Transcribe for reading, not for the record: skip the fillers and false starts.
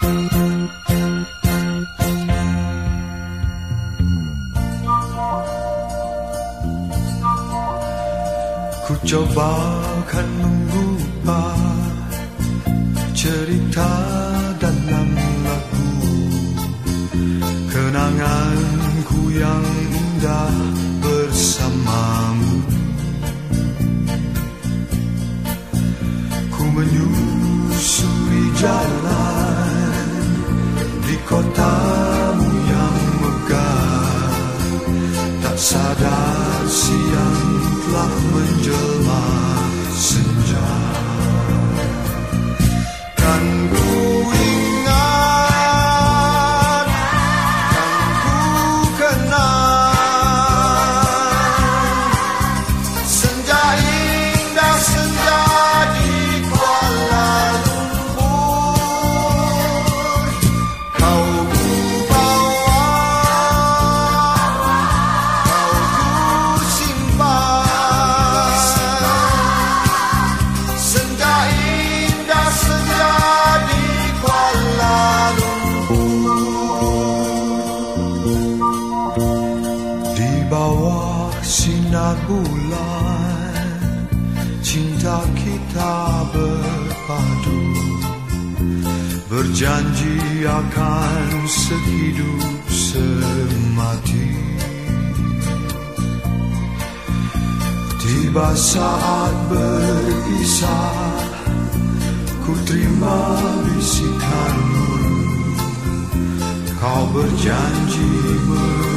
Ku coba kan mengubah cerita dalam lagu, kenanganku yang indah bersamamu. Ku menyusuri jalan di kotamu yang megah, tak sadar siang telah menjelma senja. Kan ku ingat, kan ku kenang senja indah, senja di Kuala Lumpur. Kau ku bawa, kau ku simpan, senja indah, senja di Kuala Lumpur. Di bawah sinar bulan, cinta kita berpadu, berjanji akan sehidup semati. Tiba saat berpisah, ku terima bisikanmu. Kau berjanji